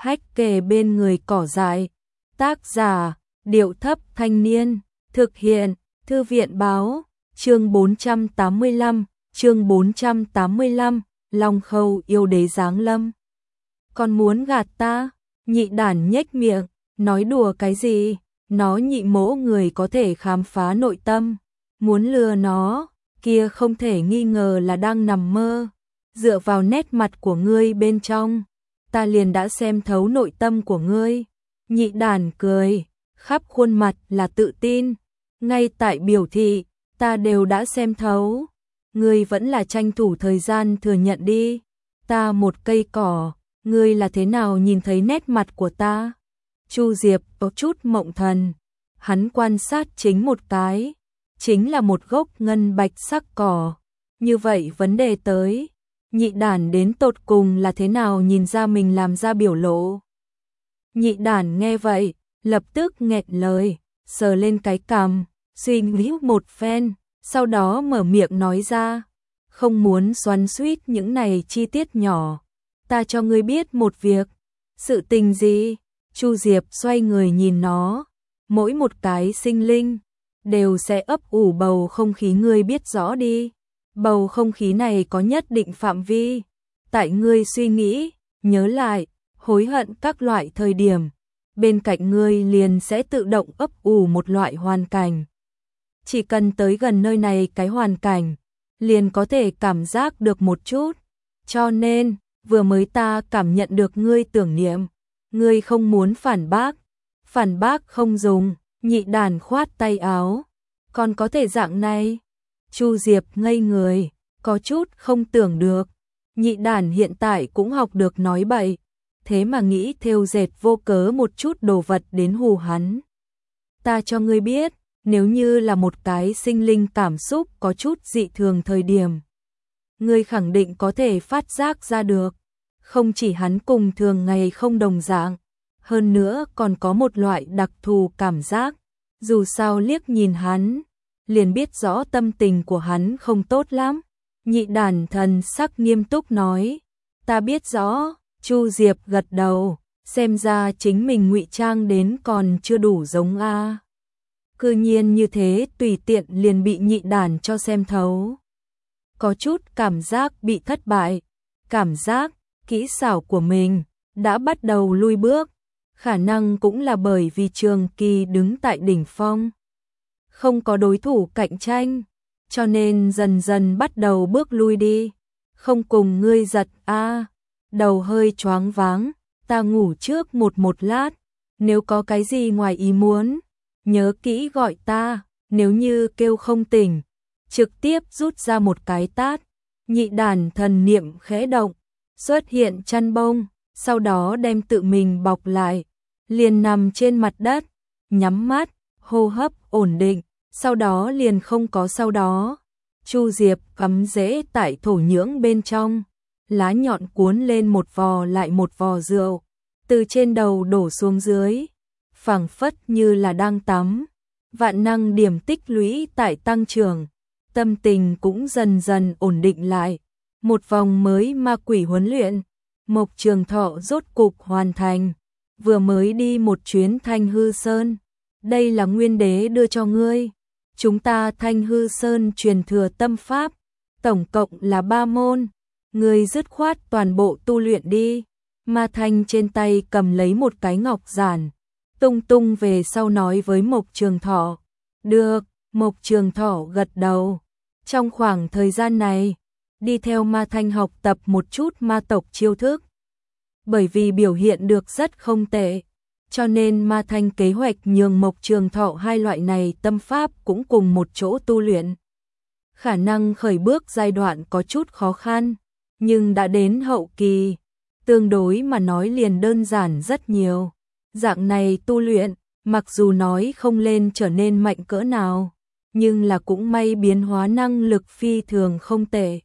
hách kề bên người cỏ dại. Tác giả, Điệu Thấp Thanh Niên. Thực hiện, Thư viện Báo. Chương 485, Long Khâu yêu đế giáng lâm. Còn muốn gạt ta? Nhị đản nhếch miệng, nói đùa cái gì? Nó nhị mỗ người có thể khám phá nội tâm. Muốn lừa nó, kia không thể nghi ngờ là đang nằm mơ. Dựa vào nét mặt của ngươi bên trong, ta liền đã xem thấu nội tâm của ngươi. Nhị đản cười, khắp khuôn mặt là tự tin. Ngay tại biểu thị, ta đều đã xem thấu. Ngươi vẫn là tranh thủ thời gian thừa nhận đi. Ta một cây cỏ, ngươi là thế nào nhìn thấy nét mặt của ta? Chu Diệp có chút mộng thần. Hắn quan sát chính một cái, chính là một gốc ngân bạch sắc cỏ. Như vậy vấn đề tới, nhị đản đến tột cùng là thế nào nhìn ra mình làm ra biểu lộ? Nhị đản nghe vậy, lập tức nghẹn lời, sờ lên cái cằm, suy nghĩ một phen, sau đó mở miệng nói ra, không muốn xoắn xuýt những này chi tiết nhỏ. Ta cho ngươi biết một việc. Sự tình gì? Chu Diệp xoay người nhìn nó. Mỗi một cái sinh linh đều sẽ ấp ủ bầu không khí, ngươi biết rõ đi. Bầu không khí này có nhất định phạm vi. Tại ngươi suy nghĩ, nhớ lại, hối hận các loại thời điểm, bên cạnh ngươi liền sẽ tự động ấp ủ một loại hoàn cảnh. Chỉ cần tới gần nơi này cái hoàn cảnh, liền có thể cảm giác được một chút. Cho nên, vừa mới ta cảm nhận được ngươi tưởng niệm, ngươi không muốn phản bác không dùng. Nhị đàn khoát tay áo, còn có thể dạng này? Chu Diệp ngây người, có chút không tưởng được. Nhị đàn hiện tại cũng học được nói bậy, thế mà nghĩ thêu dệt vô cớ một chút đồ vật đến hù hắn. Ta cho ngươi biết, nếu như là một cái sinh linh cảm xúc có chút dị thường thời điểm, ngươi khẳng định có thể phát giác ra được. Không chỉ hắn cùng thường ngày không đồng dạng, hơn nữa còn có một loại đặc thù cảm giác. Dù sao liếc nhìn hắn, liền biết rõ tâm tình của hắn không tốt lắm. Nhị đàn thần sắc nghiêm túc nói, ta biết rõ. Chu Diệp gật đầu, xem ra chính mình ngụy trang đến còn chưa đủ giống a. Cư nhiên như thế tùy tiện liền bị nhị đàn cho xem thấu. Có chút cảm giác bị thất bại, cảm giác kỹ xảo của mình đã bắt đầu lui bước, khả năng cũng là bởi vì Trường Kỳ đứng tại đỉnh phong, không có đối thủ cạnh tranh, cho nên dần dần bắt đầu bước lui đi. Không cùng ngươi giật a, đầu hơi choáng váng, ta ngủ trước một lát, nếu có cái gì ngoài ý muốn, nhớ kỹ gọi ta, nếu như kêu không tỉnh, trực tiếp rút ra một cái tát. Nhị đàn thần niệm khẽ động, xuất hiện chăn bông, sau đó đem tự mình bọc lại, liền nằm trên mặt đất, nhắm mắt, hô hấp ổn định, sau đó liền không có sau đó. Chu Diệp cắm rễ tại thổ nhưỡng bên trong, lá nhọn cuốn lên một vò lại một vò rượu, từ trên đầu đổ xuống dưới, phảng phất như là đang tắm. Vạn năng điểm tích lũy tại tăng trưởng, tâm tình cũng dần dần ổn định lại. Một vòng mới ma quỷ huấn luyện, Mộc Trường Thọ rốt cục hoàn thành. Vừa mới đi một chuyến Thanh Hư Sơn, đây là Nguyên Đế đưa cho ngươi. Chúng ta Thanh Hư Sơn truyền thừa tâm pháp, tổng cộng là 3 môn, ngươi dứt khoát toàn bộ tu luyện đi. Ma Thanh trên tay cầm lấy một cái ngọc giản, tung tung về sau nói với Mộc Trường Thọ. Được, Mộc Trường Thọ gật đầu. Trong khoảng thời gian này, đi theo Ma Thanh học tập một chút ma tộc chiêu thức. Bởi vì biểu hiện được rất không tệ, cho nên Ma Thanh kế hoạch nhường Mộc Trường Thọ hai loại này tâm pháp cũng cùng một chỗ tu luyện. Khả năng khởi bước giai đoạn có chút khó khăn, nhưng đã đến hậu kỳ, tương đối mà nói liền đơn giản rất nhiều. Dạng này tu luyện, mặc dù nói không lên trở nên mạnh cỡ nào, nhưng là cũng may biến hóa năng lực phi thường không tệ.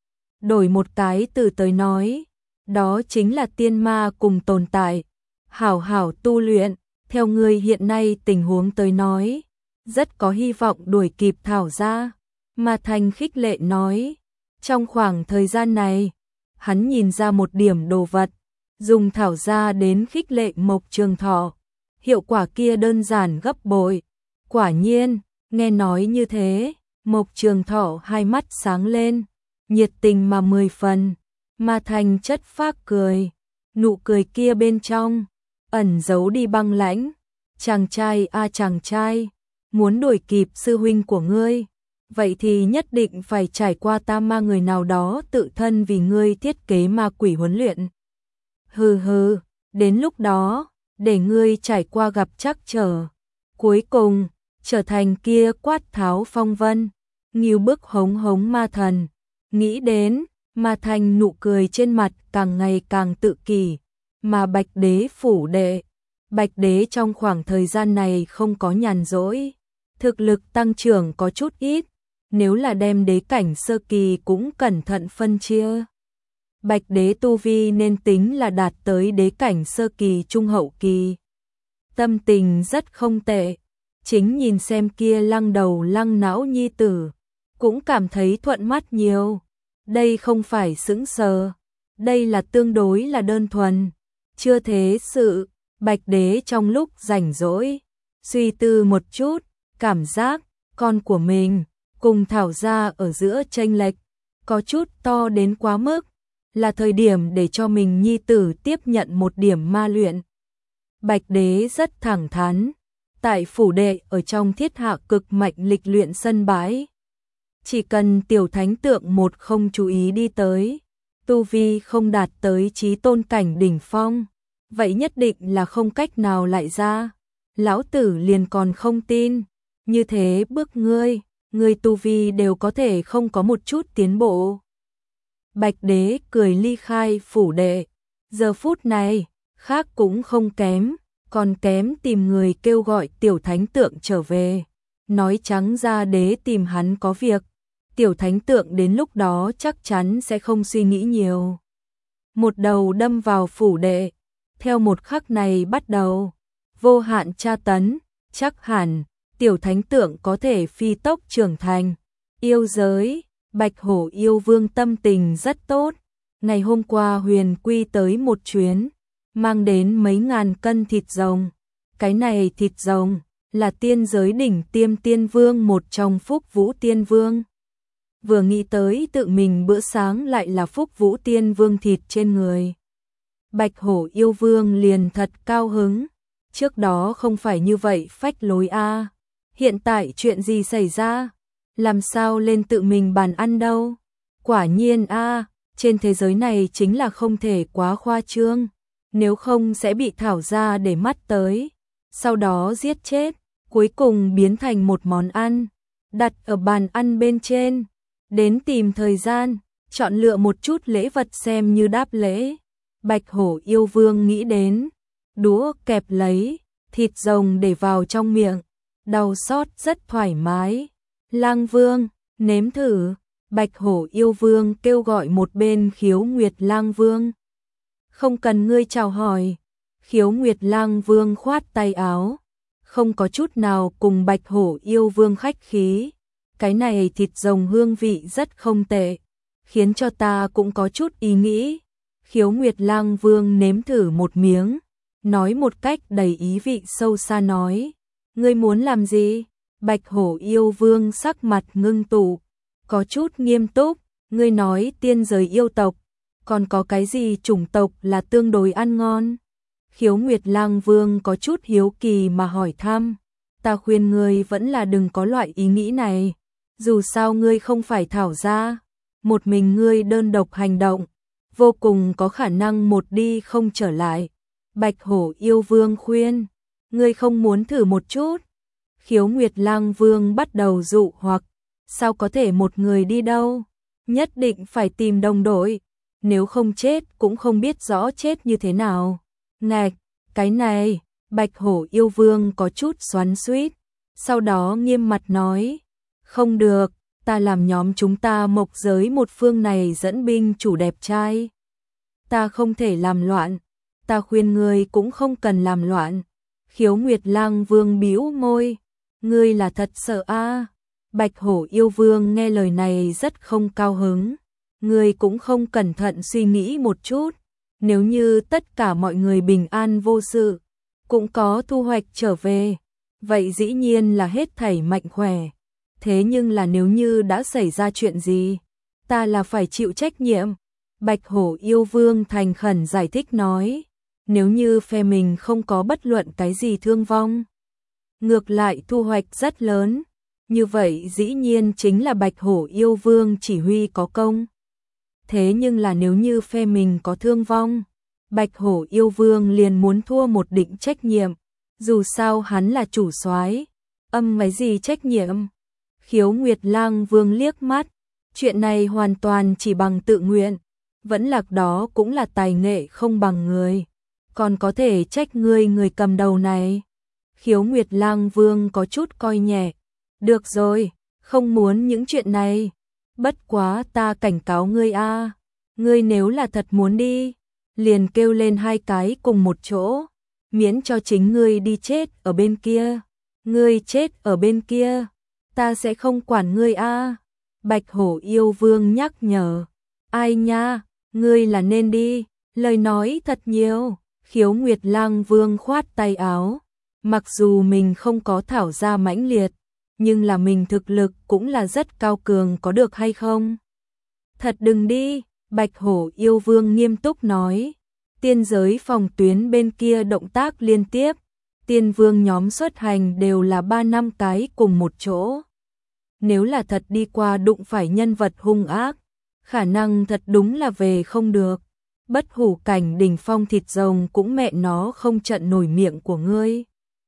Đổi một cái từ tới nói, đó chính là tiên ma cùng tồn tại. Hảo hảo tu luyện, theo người hiện nay tình huống tới nói, rất có hy vọng đuổi kịp Thảo gia. Ma Thanh khích lệ nói, trong khoảng thời gian này, hắn nhìn ra một điểm đồ vật, dùng thảo gia đến khích lệ Mộc Trường Thọ, hiệu quả kia đơn giản gấp bội. Quả nhiên, nghe nói như thế, Mộc Trường Thọ hai mắt sáng lên, nhiệt tình mà 10 phần, mà thành chất phác cười, nụ cười kia bên trong ẩn giấu đi băng lãnh. Chàng trai a chàng trai, muốn đuổi kịp sư huynh của ngươi, vậy thì nhất định phải trải qua ta ma người nào đó tự thân vì ngươi thiết kế ma quỷ huấn luyện. Hừ hừ, đến lúc đó, để ngươi trải qua gặp trắc trở, cuối cùng trở thành kia Quát Tháo phong vân, Ngưu Bức hống hống ma thần. Nghĩ đến, Ma Thành nụ cười trên mặt càng ngày càng tự kỷ, mà Bạch Đế phủ đệ. Bạch Đế trong khoảng thời gian này không có nhàn rỗi, thực lực tăng trưởng có chút ít, nếu là đem đế cảnh sơ kỳ cũng cẩn thận phân chia. Bạch Đế tu vi nên tính là đạt tới đế cảnh sơ kỳ trung hậu kỳ. Tâm tình rất không tệ, chính nhìn xem kia lăng đầu lăng não nhi tử, cũng cảm thấy thuận mắt nhiều. Đây không phải sững sờ, đây là tương đối là đơn thuần, chưa thế sự. Bạch Đế trong lúc rảnh rỗi, suy tư một chút, cảm giác con của mình cùng Thảo gia ở giữa chênh lệch có chút to đến quá mức, là thời điểm để cho mình nhi tử tiếp nhận một điểm ma luyện. Bạch Đế rất thẳng thắn, tại phủ đệ ở trong thiết hạ cực mạnh lịch luyện sân bãi. Chỉ cần tiểu thánh tượng một không chú ý đi tới, tu vi không đạt tới chí tôn cảnh đỉnh phong, vậy nhất định là không cách nào lại ra. Lão tử liền còn không tin, như thế bước ngươi tu vi đều có thể không có một chút tiến bộ. Bạch Đế cười ly khai phủ đệ, giờ phút này, khác cũng không kém, còn kém tìm người kêu gọi tiểu thánh tượng trở về, nói trắng ra đế tìm hắn có việc. Tiểu thánh tượng đến lúc đó chắc chắn sẽ không suy nghĩ nhiều. Một đầu đâm vào phủ đệ, theo một khắc này bắt đầu, vô hạn tra tấn, chắc hẳn, tiểu thánh tượng có thể phi tốc trưởng thành. Yêu giới, Bạch Hổ yêu vương tâm tình rất tốt, ngày hôm qua Huyền Quy tới một chuyến, mang đến mấy ngàn cân thịt rồng. Cái này thịt rồng, là tiên giới đỉnh tiêm tiên vương một trong Phúc Vũ Tiên Vương. Vừa nghĩ tới tự mình bữa sáng lại là Phúc Vũ Tiên Vương thịt trên người, Bạch Hổ yêu vương liền thật cao hứng. Trước đó không phải như vậy phách lối a, hiện tại chuyện gì xảy ra? Làm sao lên tự mình bàn ăn đâu? Quả nhiên a, trên thế giới này chính là không thể quá khoa trương, nếu không sẽ bị Thảo gia để mắt tới, sau đó giết chết, cuối cùng biến thành một món ăn, đặt ở bàn ăn bên trên, đến tìm thời gian, chọn lựa một chút lễ vật xem như đáp lễ. Bạch Hổ yêu vương nghĩ đến, đũa kẹp lấy, thịt rồng để vào trong miệng, đau xót rất thoải mái. Lang Vương, nếm thử. Bạch Hổ yêu vương kêu gọi một bên Khiếu Nguyệt Lang Vương. Không cần ngươi chào hỏi. Khiếu Nguyệt Lang Vương khoát tay áo, không có chút nào cùng Bạch Hổ yêu vương khách khí. Cái này thịt rồng hương vị rất không tệ, khiến cho ta cũng có chút ý nghĩ. Khiếu Nguyệt Lang Vương nếm thử một miếng, nói một cách đầy ý vị sâu xa nói, ngươi muốn làm gì? Bạch Hổ yêu vương sắc mặt ngưng tụ, có chút nghiêm túc, ngươi nói tiên giới yêu tộc, còn có cái gì chủng tộc là tương đối ăn ngon? Khiếu Nguyệt Lang Vương có chút hiếu kỳ mà hỏi thăm, ta khuyên ngươi vẫn là đừng có loại ý nghĩ này, dù sao ngươi không phải Thảo gia, một mình ngươi đơn độc hành động, vô cùng có khả năng một đi không trở lại. Bạch Hổ yêu vương khuyên, ngươi không muốn thử một chút? Khiếu Nguyệt Lang Vương bắt đầu dụ hoặc, sao có thể một người đi đâu, nhất định phải tìm đồng đội, nếu không chết cũng không biết rõ chết như thế nào. Ngạch, cái này, Bạch Hổ yêu vương có chút xoắn xuýt, sau đó nghiêm mặt nói, không được, ta làm nhóm chúng ta Mộc giới một phương này dẫn binh chủ đẹp trai, ta không thể làm loạn, ta khuyên ngươi cũng không cần làm loạn. Khiếu Nguyệt Lang Vương bĩu môi, ngươi là thật sợ a? Bạch Hổ yêu vương nghe lời này rất không cao hứng, ngươi cũng không cẩn thận suy nghĩ một chút, Nếu như tất cả mọi người bình an vô sự, cũng có thu hoạch trở về, vậy dĩ nhiên là hết thảy mạnh khỏe. Thế nhưng là nếu như đã xảy ra chuyện gì, ta là phải chịu trách nhiệm. Bạch Hổ yêu vương thành khẩn giải thích nói, nếu như phe mình không có bất luận cái gì thương vong, ngược lại thu hoạch rất lớn, như vậy dĩ nhiên chính là Bạch Hổ yêu vương chỉ huy có công. Thế nhưng là nếu như phe mình có thương vong, Bạch Hổ yêu vương liền muốn thua một định trách nhiệm, dù sao hắn là chủ soái, cái gì trách nhiệm. Khiếu Nguyệt Lang Vương liếc mắt, chuyện này hoàn toàn chỉ bằng tự nguyện, vẫn lạc đó cũng là tài nghệ không bằng người, còn có thể trách ngươi người cầm đầu này. Khiếu Nguyệt Lang Vương có chút coi nhẹ, được rồi, không muốn những chuyện này, bất quá ta cảnh cáo ngươi a, ngươi nếu là thật muốn đi, liền kêu lên hai cái cùng một chỗ, miễn cho chính ngươi đi chết ở bên kia, ngươi chết ở bên kia, ta sẽ không quản ngươi a. Bạch Hổ yêu vương nhắc nhở, ai nha, ngươi là nên đi, lời nói thật nhiều. Khiếu Nguyệt Lang Vương khoát tay áo, mặc dù mình không có thảo gia mãnh liệt, nhưng là mình thực lực cũng là rất cao cường, có được hay không? Thật đừng đi, Bạch Hổ yêu vương nghiêm túc nói, tiên giới phòng tuyến bên kia động tác liên tiếp, tiên vương nhóm xuất hành đều là 3 năm cái cùng một chỗ. Nếu là thật đi qua đụng phải nhân vật hung ác, khả năng thật đúng là về không được. Bất hủ cảnh đỉnh phong thịt rồng cũng mẹ nó không trận nổi miệng của ngươi.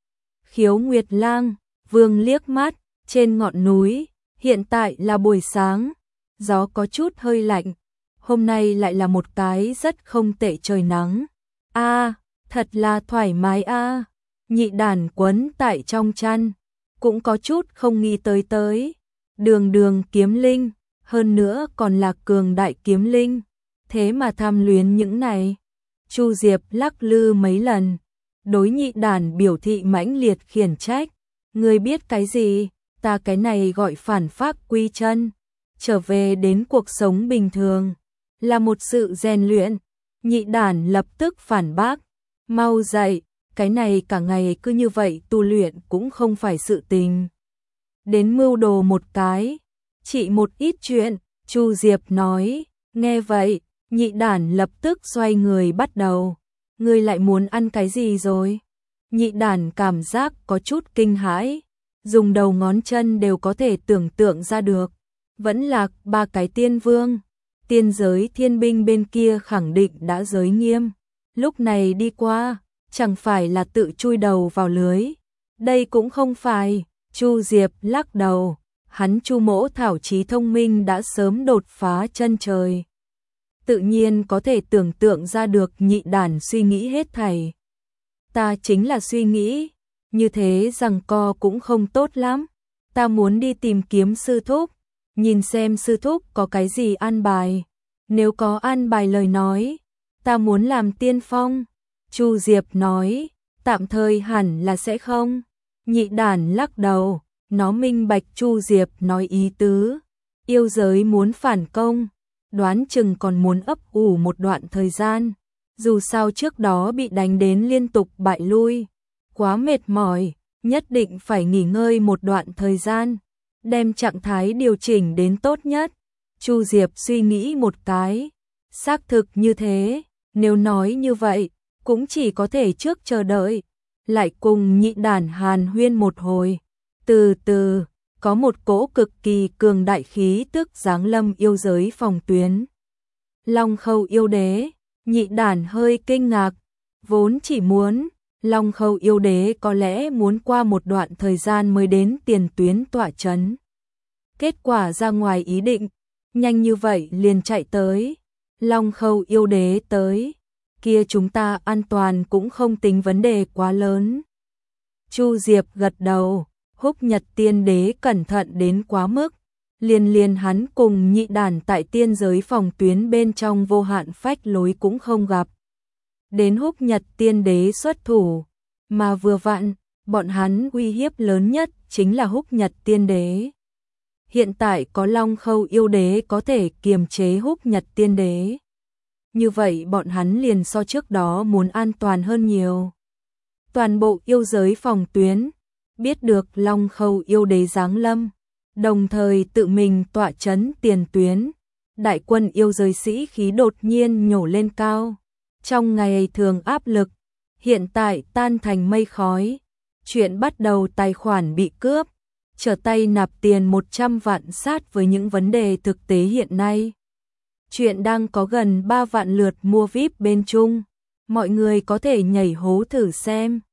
Khiếu Nguyệt Lang Vương liếc mắt, trên ngọn núi, hiện tại là buổi sáng, gió có chút hơi lạnh, hôm nay lại là một cái rất không tệ trời nắng. A, thật là thoải mái a. Nhị đàn quấn tại trong chăn, cũng có chút không nghĩ tới. Đường kiếm linh, hơn nữa còn là cường đại kiếm linh, thế mà tham luyến những này. Chu Diệp lắc lư mấy lần, đối nhị đàn biểu thị mãnh liệt khiển trách, ngươi biết cái gì, ta cái này gọi phản phác quy chân, trở về đến cuộc sống bình thường, là một sự rèn luyện. Nhị đàn lập tức phản bác, mau dậy, cái này cả ngày cứ như vậy tu luyện cũng không phải sự tình. Đến mưu đồ một cái, chỉ một ít chuyện, Chu Diệp nói, nghe vậy, nhị đàn lập tức xoay người bắt đầu, ngươi lại muốn ăn cái gì rồi? Nhị đàn cảm giác có chút kinh hãi, dùng đầu ngón chân đều có thể tưởng tượng ra được, vẫn là 3 cái tiên vương, tiên giới thiên binh bên kia khẳng định đã giới nghiêm, lúc này đi qua, chẳng phải là tự chui đầu vào lưới, đây cũng không phải. Chu Diệp lắc đầu, hắn Chu Mỗ thảo trí thông minh đã sớm đột phá chân trời, tự nhiên có thể tưởng tượng ra được nhị đàn suy nghĩ hết thảy. Ta chính là suy nghĩ, như thế rằng co cũng không tốt lắm, ta muốn đi tìm kiếm sư thúc, nhìn xem sư thúc có cái gì an bài, nếu có an bài lời nói, ta muốn làm tiên phong. Chu Diệp nói, tạm thời hẳn là sẽ không. Nhị đàn lắc đầu, nó minh bạch Chu Diệp nói ý tứ, yêu giới muốn phản công, đoán chừng còn muốn ấp ủ một đoạn thời gian, dù sao trước đó bị đánh đến liên tục bại lui, quá mệt mỏi, nhất định phải nghỉ ngơi một đoạn thời gian, đem trạng thái điều chỉnh đến tốt nhất. Chu Diệp suy nghĩ một cái, xác thực như thế, nếu nói như vậy, cũng chỉ có thể trước chờ đợi, lại cùng nhị đàn hàn huyên một hồi. Từ từ, có một cỗ cực kỳ cường đại khí tức giáng lâm yêu giới phòng tuyến. Long Khâu yêu đế, nhị đàn hơi kinh ngạc, vốn chỉ muốn, Long Khâu yêu đế có lẽ muốn qua một đoạn thời gian mới đến tiền tuyến tọa chấn. Kết quả ra ngoài ý định, nhanh như vậy liền chạy tới. Long Khâu yêu đế tới, kia chúng ta an toàn cũng không tính vấn đề quá lớn. Chu Diệp gật đầu, Húc Nhật tiên đế cẩn thận đến quá mức, liền hắn cùng nhị đàn tại tiên giới phòng tuyến bên trong vô hạn phách lối cũng không gặp. Đến Húc Nhật tiên đế xuất thủ, mà vừa vặn, bọn hắn uy hiếp lớn nhất chính là Húc Nhật tiên đế. Hiện tại có Long Khâu yêu đế có thể kiềm chế Húc Nhật tiên đế. như vậy bọn hắn liền so trước đó muốn an toàn hơn nhiều. Toàn bộ yêu giới phòng tuyến, biết được Long Khâu yêu đế giáng lâm, đồng thời tự mình tọa chấn tiền tuyến, đại quân yêu giới sĩ khí đột nhiên nhổ lên cao. Trong ngày thường áp lực, hiện tại tan thành mây khói. Chuyện bắt đầu tài khoản bị cướp, trở tay nạp tiền 100 vạn sát với những vấn đề thực tế hiện nay. Chuyện đang có gần 3 vạn lượt mua VIP bên Trung, mọi người có thể nhảy hố thử xem.